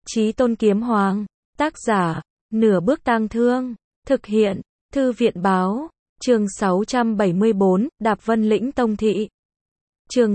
Chí Tôn Kiếm Hoàng. Tác giả, Nửa Bước Tang Thương. Thực hiện, Thư viện Báo. Chương 674, Đạp Vân Lĩnh Tông Thị. Chương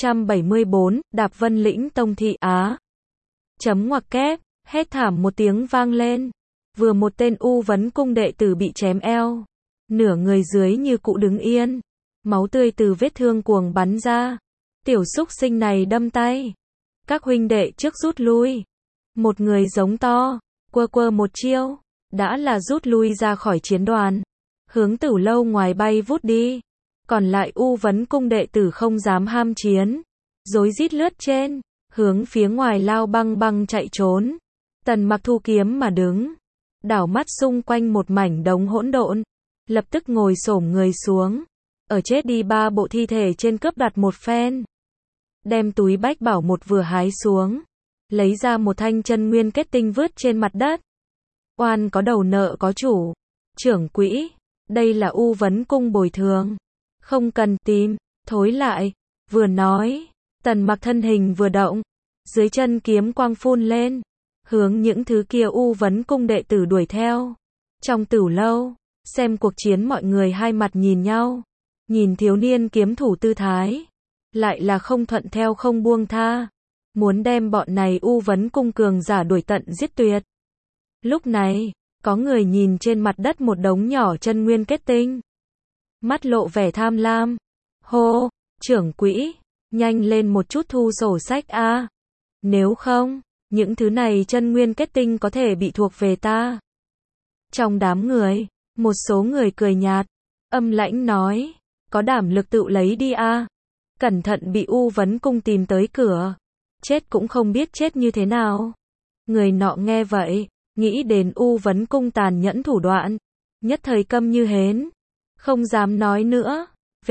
674, Đạp Vân Lĩnh Tông Thị Á. Chấm ngoặc kép, hét thảm một tiếng vang lên. Vừa một tên U Vấn Cung đệ tử bị chém eo. Nửa người dưới như cụ đứng yên. Máu tươi từ vết thương cuồng bắn ra. Tiểu súc sinh này đâm tay. Các huynh đệ trước rút lui. Một người giống to, quơ một chiêu, đã là rút lui ra khỏi chiến đoàn. Hướng Tử Lâu ngoài bay vút đi. Còn lại U Vấn Cung đệ tử không dám ham chiến. Rối rít lướt trên, hướng phía ngoài lao băng chạy trốn. Tần Mặc thu kiếm mà đứng. Đảo mắt xung quanh một mảnh đống hỗn độn. Lập tức ngồi xổm người xuống. Ở chết đi 3 bộ thi thể trên cướp đặt một phen. Đem túi bách bảo một vừa hái xuống. Lấy ra một thanh chân nguyên kết tinh vứt trên mặt đất. Oan có đầu nợ có chủ. Trưởng quỹ, đây là U Vấn Cung bồi thường. Không cần tìm, thối lại. Vừa nói, Tần Mặc thân hình vừa động. Dưới chân kiếm quang phun lên. Hướng những thứ kia U Vấn Cung đệ tử đuổi theo. Trong Tử Lâu, xem cuộc chiến mọi người hai mặt nhìn nhau. Nhìn thiếu niên kiếm thủ tư thái. Lại là không thuận theo không buông tha. Muốn đem bọn này U Vấn Cung cường giả đuổi tận giết tuyệt. Lúc này, có người nhìn trên mặt đất một đống nhỏ chân nguyên kết tinh. Mắt lộ vẻ tham lam. Hô, trưởng quỹ, nhanh lên một chút thu sổ sách a. Nếu không, những thứ này chân nguyên kết tinh có thể bị thuộc về ta. Trong đám người, một số người cười nhạt, âm lãnh nói, có đảm lực tự lấy đi a. Cẩn thận bị U Vấn Cung tìm tới cửa. Chết cũng không biết chết như thế nào. Người nọ nghe vậy, nghĩ đến U Vấn Cung tàn nhẫn thủ đoạn. Nhất thời câm như hến. Không dám nói nữa.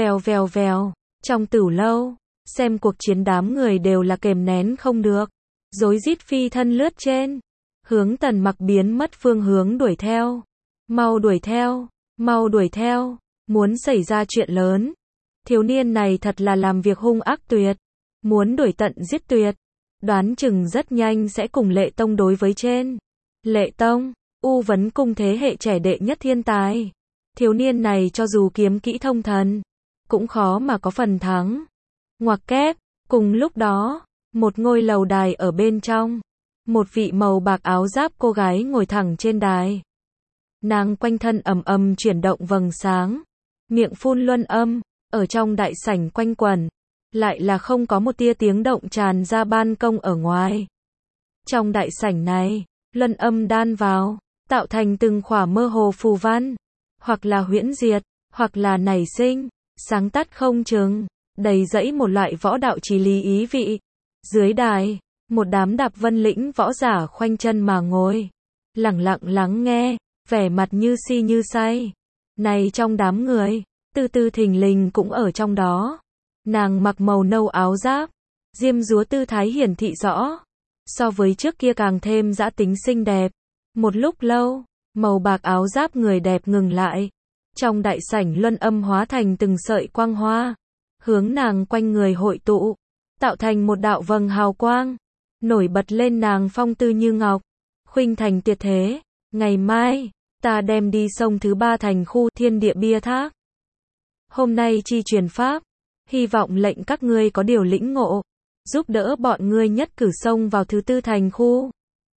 Vèo. Trong Tử Lâu, xem cuộc chiến đám người đều là kềm nén không được. Rối rít phi thân lướt trên. Hướng Tần Mặc biến mất phương hướng đuổi theo. Mau đuổi theo. Muốn xảy ra chuyện lớn. Thiếu niên này thật là làm việc hung ác tuyệt. Muốn đuổi tận giết tuyệt. Đoán chừng rất nhanh sẽ cùng Lệ Tông đối với trên. Lệ Tông, U Vấn Cung thế hệ trẻ đệ nhất thiên tài. Thiếu niên này cho dù kiếm kỹ thông thần, cũng khó mà có phần thắng. Ngoặc kép, cùng lúc đó, một ngôi lầu đài ở bên trong. Một vị màu bạc áo giáp cô gái ngồi thẳng trên đài. Nàng quanh thân ầm chuyển động vầng sáng. Miệng phun luân âm, ở trong đại sảnh quanh quẩn. Lại là không có một tia tiếng động tràn ra ban công ở ngoài. Trong đại sảnh này, luân âm đan vào, tạo thành từng khỏa mơ hồ phù văn. Hoặc là huyễn diệt, hoặc là nảy sinh, sáng tắt không chừng, đầy dẫy một loại võ đạo chí lý ý vị. Dưới đài, một đám Đạp Vân Lĩnh võ giả khoanh chân mà ngồi. Lẳng lặng lắng nghe, vẻ mặt như si như say. Này trong đám người, Tư thình lình cũng ở trong đó. Nàng mặc màu nâu áo giáp, diêm dúa tư thái hiển thị rõ. So với trước kia càng thêm dã tính xinh đẹp. Một lúc lâu, màu bạc áo giáp người đẹp ngừng lại. Trong đại sảnh luân âm hóa thành từng sợi quang hoa. Hướng nàng quanh người hội tụ. Tạo thành một đạo vầng hào quang. Nổi bật lên nàng phong tư như ngọc. Khuynh thành tuyệt thế. Ngày mai, ta đem đi sông thứ 3 thành khu thiên địa bia thác. Hôm nay chi truyền pháp. Hy vọng lệnh các ngươi có điều lĩnh ngộ. Giúp đỡ bọn ngươi nhất cử xông vào thứ 4 thành khu.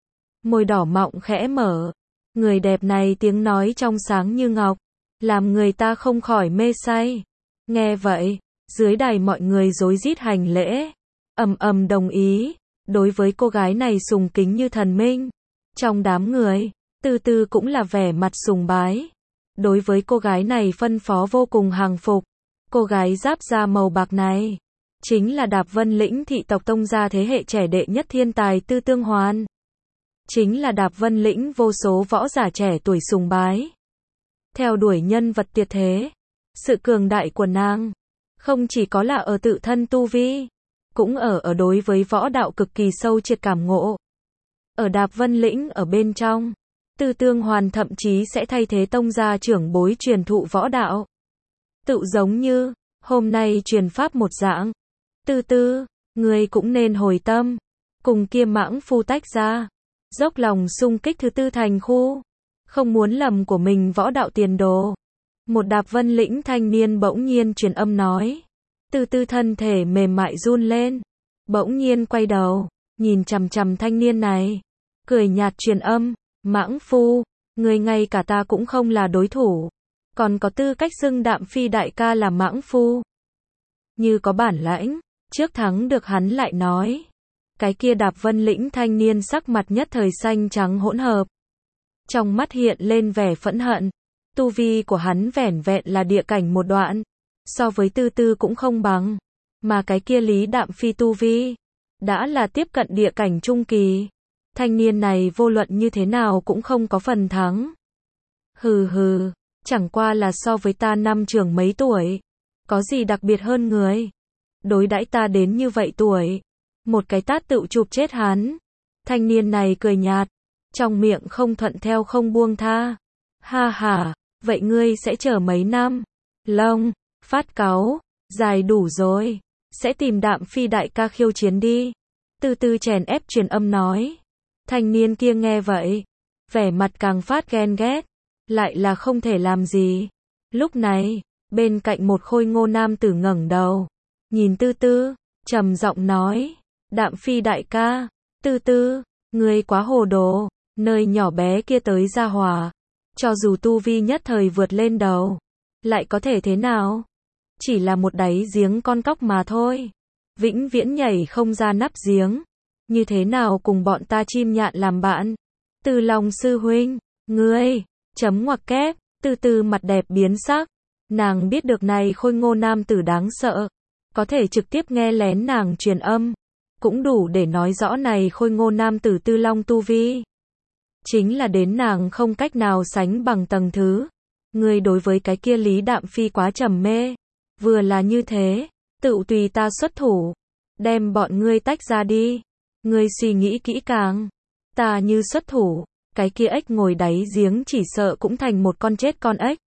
Môi đỏ mọng khẽ mở. Người đẹp này tiếng nói trong sáng như ngọc. Làm người ta không khỏi mê say. Nghe vậy, dưới đài mọi người rối rít hành lễ. Ầm đồng ý. Đối với cô gái này sùng kính như thần minh. Trong đám người, Tư cũng là vẻ mặt sùng bái. Đối với cô gái này phân phó vô cùng hàng phục. Cô gái giáp da màu bạc này, chính là Đạp Vân Lĩnh thị tộc tông gia thế hệ trẻ đệ nhất thiên tài Tư Tương Hoàn. Chính là Đạp Vân Lĩnh vô số võ giả trẻ tuổi sùng bái. Theo đuổi nhân vật tuyệt thế. Sự cường đại của nàng, không chỉ có là ở tự thân tu vi, cũng ở đối với võ đạo cực kỳ sâu triệt cảm ngộ. Ở Đạp Vân Lĩnh ở bên trong, Tư Tương Hoàn thậm chí sẽ thay thế tông gia trưởng bối truyền thụ võ đạo. Tự giống như, hôm nay truyền pháp một dạng. Tư, người cũng nên hồi tâm. Cùng kia mãng phu tách ra. dốc lòng xung kích thứ tư thành khu, không muốn lầm của mình võ đạo tiền đồ. Một Đạp Vân Lĩnh thanh niên bỗng nhiên truyền âm nói. Từ từ thân thể mềm mại run lên, bỗng nhiên quay đầu, nhìn chằm chằm thanh niên này, cười nhạt truyền âm, mãng phu, người ngay cả ta cũng không là đối thủ, còn có tư cách xưng Đạm Phi đại ca là mãng phu. Như có bản lãnh, trước thắng được hắn lại nói. Cái kia Đạp Vân Lĩnh thanh niên sắc mặt nhất thời xanh trắng hỗn hợp. Trong mắt hiện lên vẻ phẫn hận. Tu vi của hắn vẻn vẹn là địa cảnh một đoạn. So với tư tư cũng không bằng. Mà cái kia Lý Đạm Phi tu vi đã là tiếp cận địa cảnh trung kỳ. Thanh niên này vô luận như thế nào cũng không có phần thắng. Hừ hừ, chẳng qua là so với ta năm trưởng mấy tuổi. Có gì đặc biệt hơn người. Đối đãi ta đến như vậy tuổi. Một cái tát tựu chụp chết hắn. Thanh niên này cười nhạt. Trong miệng không thuận theo không buông tha. Ha ha, vậy ngươi sẽ chờ mấy năm? Lông, phát cáu, dài đủ rồi. Sẽ tìm Đạm Phi đại ca khiêu chiến đi. Từ từ chèn ép truyền âm nói. Thanh niên kia nghe vậy. Vẻ mặt càng phát ghen ghét. Lại là không thể làm gì. Lúc này, bên cạnh một khôi ngô nam tử ngẩng đầu. Nhìn tư tư, trầm giọng nói. Đạm Phi đại ca, tư tư, ngươi quá hồ đồ, nơi nhỏ bé kia tới ra hòa. Cho dù tu vi nhất thời vượt lên đầu, lại có thể thế nào? Chỉ là một đáy giếng con cóc mà thôi. Vĩnh viễn nhảy không ra nắp giếng. Như thế nào cùng bọn ta chim nhạn làm bạn? Từ lòng sư huynh, ngươi, chấm ngoặc kép, từ từ mặt đẹp biến sắc. Nàng biết được này khôi ngô nam tử đáng sợ. Có thể trực tiếp nghe lén nàng truyền âm. Cũng đủ để nói rõ này khôi ngô nam tử tư long tu vi. Chính là đến nàng không cách nào sánh bằng tầng thứ. Ngươi đối với cái kia Lý Đạm Phi quá trầm mê. Vừa là như thế, tự tùy ta xuất thủ. Đem bọn ngươi tách ra đi. Ngươi suy nghĩ kỹ càng. Ta như xuất thủ, cái kia ếch ngồi đáy giếng chỉ sợ cũng thành một con chết con ếch.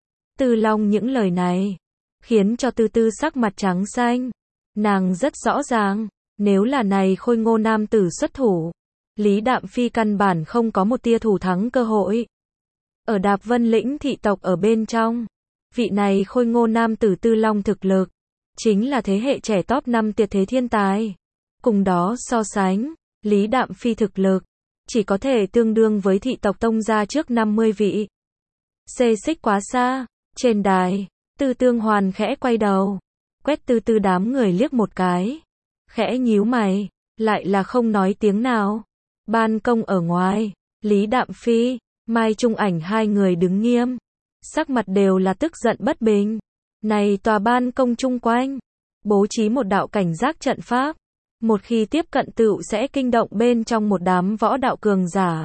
Tư Long những lời này, khiến cho tư tư sắc mặt trắng xanh. Nàng rất rõ ràng, nếu là này khôi ngô nam tử xuất thủ, Lý Đạm Phi căn bản không có một tia thủ thắng cơ hội. Ở Đạp Vân Lĩnh thị tộc ở bên trong, vị này khôi ngô nam tử Tư Long thực lực, chính là thế hệ trẻ top 5 tuyệt thế thiên tài. Cùng đó so sánh, Lý Đạm Phi thực lực, chỉ có thể tương đương với thị tộc tông gia trước 50 vị. Xê xích quá xa, trên đài, Tư Tương Hoàn khẽ quay đầu, quét tư tư đám người liếc một cái. Khẽ nhíu mày, lại là không nói tiếng nào. Ban công ở ngoài, Lý Đạm Phi, Mai Trung Ảnh hai người đứng nghiêm. Sắc mặt đều là tức giận bất bình. Này tòa ban công chung quanh, bố trí một đạo cảnh giác trận pháp. Một khi tiếp cận tựu sẽ kinh động bên trong một đám võ đạo cường giả.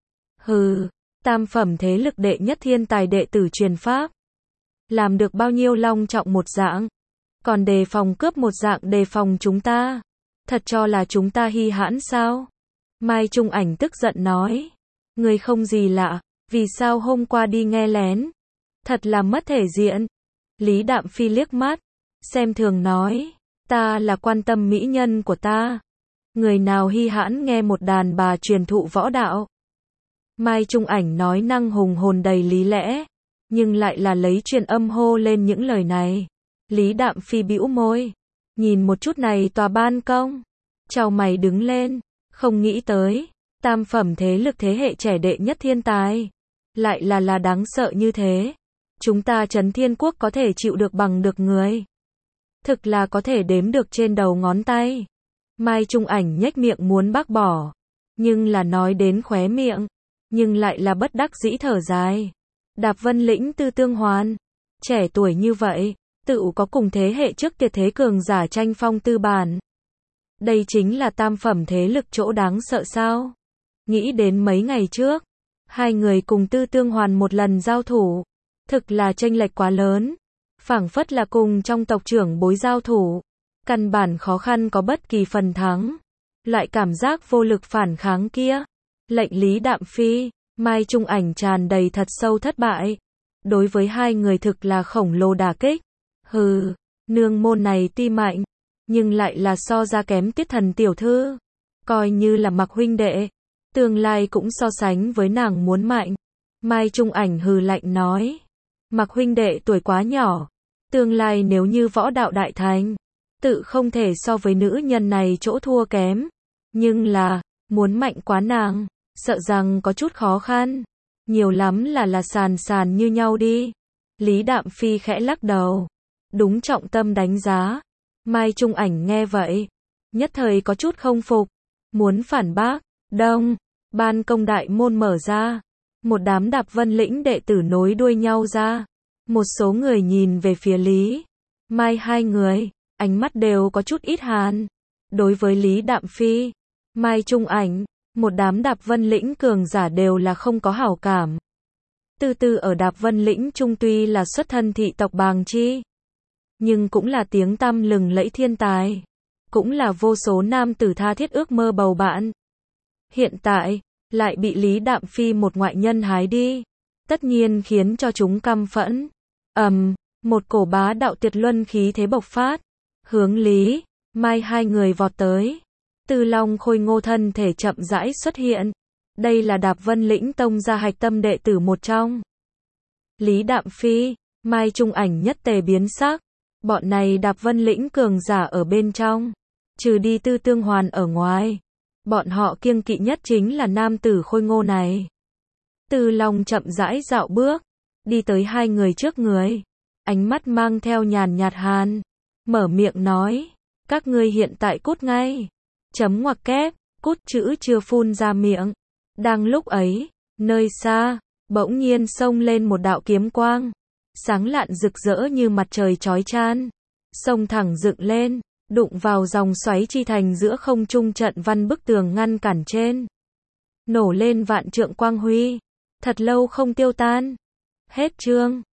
Hừ, tam phẩm thế lực đệ nhất thiên tài đệ tử truyền pháp. Làm được bao nhiêu long trọng một dạng. Còn đề phòng cướp một dạng đề phòng chúng ta. Thật cho là chúng ta hi hãn sao? Mai Trung Ảnh tức giận nói. Người không gì lạ, vì sao hôm qua đi nghe lén? Thật là mất thể diện. Lý Đạm Phi liếc mắt, xem thường nói. Ta là quan tâm mỹ nhân của ta. Người nào hi hãn nghe một đàn bà truyền thụ võ đạo? Mai Trung Ảnh nói năng hùng hồn đầy lý lẽ, nhưng lại là lấy truyền âm hô lên những lời này. Lý Đạm Phi bĩu môi, nhìn một chút này tòa ban công, chau mày đứng lên, không nghĩ tới, tam phẩm thế lực thế hệ trẻ đệ nhất thiên tài, lại là đáng sợ như thế. Chúng ta Trấn Thiên Quốc có thể chịu được bằng được người. Thực là có thể đếm được trên đầu ngón tay. Mai Trung Ảnh nhếch miệng muốn bác bỏ, nhưng là nói đến khóe miệng, nhưng lại là bất đắc dĩ thở dài. Đạp Vân Lĩnh Tư Tương Hoàn, trẻ tuổi như vậy, tự có cùng thế hệ trước tuyệt thế cường giả tranh phong tư bản. Đây chính là tam phẩm thế lực chỗ đáng sợ sao? Nghĩ đến mấy ngày trước, hai người cùng Tư Tương Hoàn một lần giao thủ, thực là chênh lệch quá lớn, phảng phất là cùng trong tộc trưởng bối giao thủ, căn bản khó khăn có bất kỳ phần thắng. Loại cảm giác vô lực phản kháng kia, lệnh Lý Đạm Phi, Mai Trung Ảnh tràn đầy thật sâu thất bại. Đối với hai người thực là khổng lồ đả kích. Hừ, nương môn này tuy mạnh, nhưng lại là so ra kém Tuyết Thần tiểu thư. Coi như là Mặc huynh đệ, Tương lai cũng so sánh với nàng muốn mạnh. Mai Trung Ảnh hừ lạnh nói. Mặc huynh đệ tuổi quá nhỏ. Tương lai nếu như võ đạo đại thành, tự không thể so với nữ nhân này chỗ thua kém. Nhưng là, muốn mạnh quá nàng, sợ rằng có chút khó khăn. Nhiều lắm là sàn sàn như nhau đi. Lý Đạm Phi khẽ lắc đầu. Đúng trọng tâm đánh giá. Mai Trung Ảnh nghe vậy, nhất thời có chút không phục. Muốn phản bác. Đông, ban công đại môn mở ra. Một đám Đạp Vân Lĩnh đệ tử nối đuôi nhau ra. Một số người nhìn về phía Lý Mai hai người, ánh mắt đều có chút ít hàn. Đối với Lý Đạm Phi, Mai Trung Ảnh, một đám Đạp Vân Lĩnh cường giả đều là không có hảo cảm. Từ từ ở Đạp Vân Lĩnh trung tuy là xuất thân thị tộc Bàng Chi, nhưng cũng là tiếng tăm lừng lẫy thiên tài, cũng là vô số nam tử tha thiết ước mơ bầu bạn. Hiện tại, lại bị Lý Đạm Phi một ngoại nhân hái đi, tất nhiên khiến cho chúng căm phẫn. Một cổ bá đạo tuyệt luân khí thế bộc phát, hướng Lý Mai hai người vọt tới. Tư Long Khôi Ngô thân thể chậm rãi xuất hiện. Đây là Đạp Vân Lĩnh tông gia hạch tâm đệ tử một trong. Lý Đạm Phi, Mai Trung Ảnh nhất tề biến sắc. Bọn này Đạp Vân Lĩnh cường giả ở bên trong, trừ đi Tư Tương Hoàn ở ngoài, bọn họ kiêng kỵ nhất chính là nam tử khôi ngô này. Tư Long chậm rãi dạo bước, đi tới hai người trước người, ánh mắt mang theo nhàn nhạt hàn, mở miệng nói, các ngươi hiện tại cút ngay. Chấm ngoặc kép, cút chữ chưa phun ra miệng. Đang lúc ấy, nơi xa, bỗng nhiên xông lên một đạo kiếm quang, sáng lạn rực rỡ như mặt trời chói chan, xông thẳng dựng lên, đụng vào dòng xoáy chi thành giữa không trung trận văn bức tường ngăn cản trên. Nổ lên vạn trượng quang huy, thật lâu không tiêu tan. Hết chương.